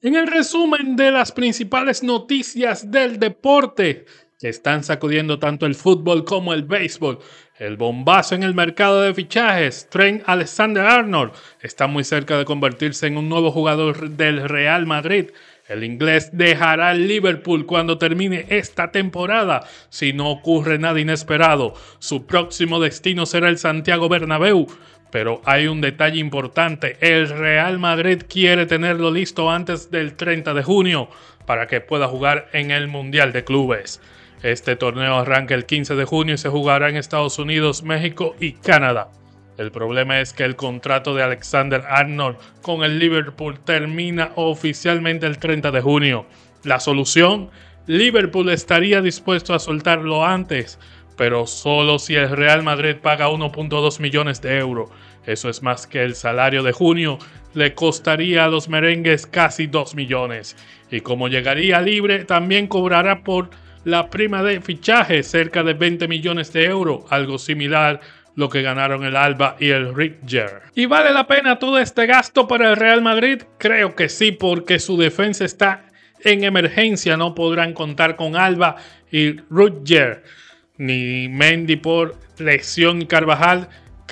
En el resumen de las principales noticias del deporte que están sacudiendo tanto el fútbol como el béisbol, el bombazo en el mercado de fichajes, Trent Alexander-Arnold está muy cerca de convertirse en un nuevo jugador del Real Madrid. El inglés dejará el Liverpool cuando termine esta temporada, si no ocurre nada inesperado. Su próximo destino será el Santiago Bernabéu. Pero hay un detalle importante, el Real Madrid quiere tenerlo listo antes del 30 de junio para que pueda jugar en el Mundial de Clubes. Este torneo arranca el 15 de junio y se jugará en Estados Unidos, México y Canadá. El problema es que el contrato de Alexander-Arnold con el Liverpool termina oficialmente el 30 de junio. La solución, Liverpool estaría dispuesto a soltarlo antes, pero solo si el Real Madrid paga 1.2 millones de euros. Eso es más que el salario de junio, le costaría a los merengues casi 2 millones. Y como llegaría libre, también cobrará por la prima de fichaje cerca de 20 millones de euros, algo similar lo que ganaron el Alba y el Rüdiger. ¿Y vale la pena todo este gasto para el Real Madrid? Creo que sí, porque su defensa está en emergencia, no podrán contar con Alba y Rüdiger, ni Mendy por lesión y Carvajal,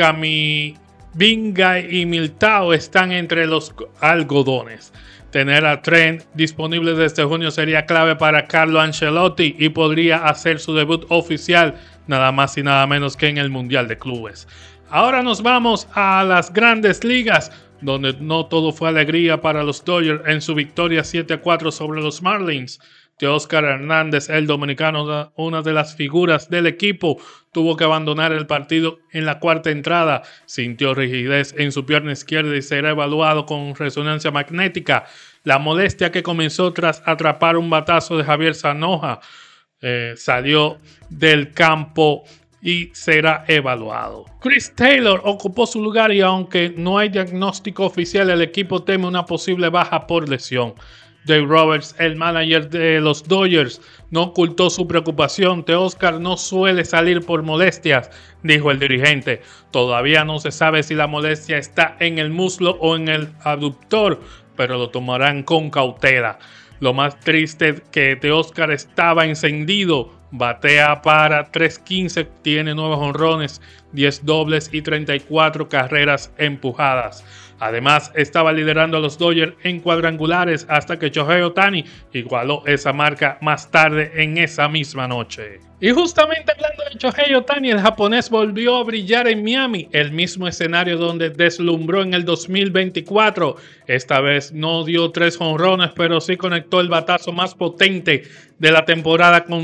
Camavinga y Militao están entre los algodones. Tener a Trent disponible desde junio sería clave para Carlo Ancelotti y podría hacer su debut oficial nada más y nada menos que en el Mundial de Clubes. Ahora nos vamos a las grandes ligas, donde no todo fue alegría para los Dodgers en su victoria 7-4 sobre los Marlins. Teóscar Hernández, el dominicano, una de las figuras del equipo, tuvo que abandonar el partido en la cuarta entrada. Sintió rigidez en su pierna izquierda y será evaluado con resonancia magnética. La molestia que comenzó tras atrapar un batazo de Javier Zanoja salió del campo y será evaluado. Chris Taylor ocupó su lugar y aunque no hay diagnóstico oficial, el equipo teme una posible baja por lesión. Dave Roberts, el manager de los Dodgers, no ocultó su preocupación. Teóscar no suele salir por molestias, dijo el dirigente. Todavía no se sabe si la molestia está en el muslo o en el abductor, pero lo tomarán con cautela. Lo más triste es que Teóscar estaba encendido. Batea para .315, tiene 9 jonrones, 10 dobles y 34 carreras empujadas. Además, estaba liderando a los Dodgers en cuadrangulares hasta que Shohei Ohtani igualó esa marca más tarde en esa misma noche. Y justamente hablando de Shohei Ohtani, el japonés volvió a brillar en Miami, el mismo escenario donde deslumbró en el 2024. Esta vez no dio 3 jonrones, pero sí conectó el batazo más potente de la temporada con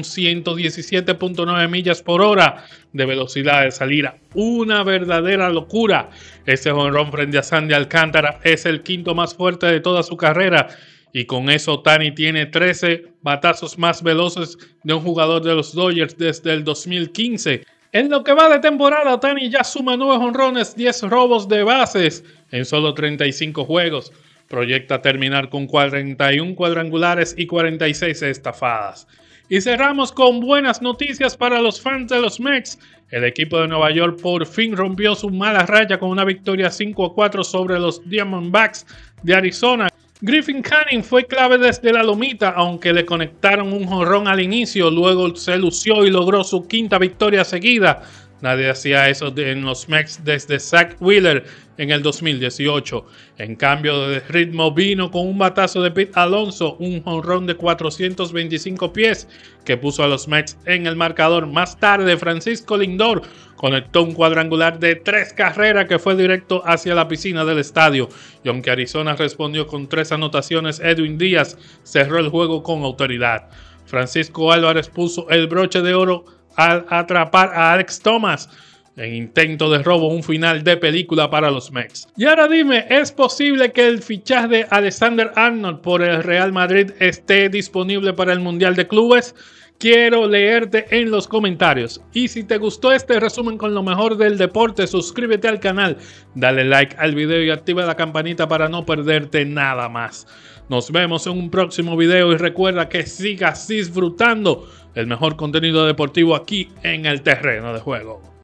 117.9 millas por hora de velocidad de salida. Una verdadera locura. Ese jonrón frente a Sandy Alcántara es el quinto más fuerte de toda su carrera. Y con eso Ohtani tiene 13 batazos más veloces de un jugador de los Dodgers desde el 2015. En lo que va de temporada, Ohtani ya suma 9 jonrones, 10 robos de bases en solo 35 juegos. Proyecta terminar con 41 cuadrangulares y 46 estafadas. Y cerramos con buenas noticias para los fans de los Mets. El equipo de Nueva York por fin rompió su mala racha con una victoria 5-4 sobre los Diamondbacks de Arizona. Griffin Canning fue clave desde la lomita, aunque le conectaron un jonrón al inicio, luego se lució y logró su quinta victoria seguida. Nadie hacía eso en los Mets desde Zach Wheeler en el 2018. En cambio de ritmo vino con un batazo de Pete Alonso, un jonrón de 425 pies que puso a los Mets en el marcador. Más tarde, Francisco Lindor conectó un cuadrangular de 3 carreras que fue directo hacia la piscina del estadio. Y aunque Arizona respondió con 3 anotaciones, Edwin Díaz cerró el juego con autoridad. Francisco Álvarez puso el broche de oro al atrapar a Alex Thomas en intento de robo, un final de película para los Mets. Y ahora dime, ¿es posible que el fichaje de Alexander-Arnold por el Real Madrid esté disponible para el Mundial de Clubes? Quiero leerte en los comentarios. Y si te gustó este resumen con lo mejor del deporte, suscríbete al canal, dale like al video y activa la campanita para no perderte nada más. Nos vemos en un próximo video y recuerda que sigas disfrutando el mejor contenido deportivo aquí en el terreno de juego.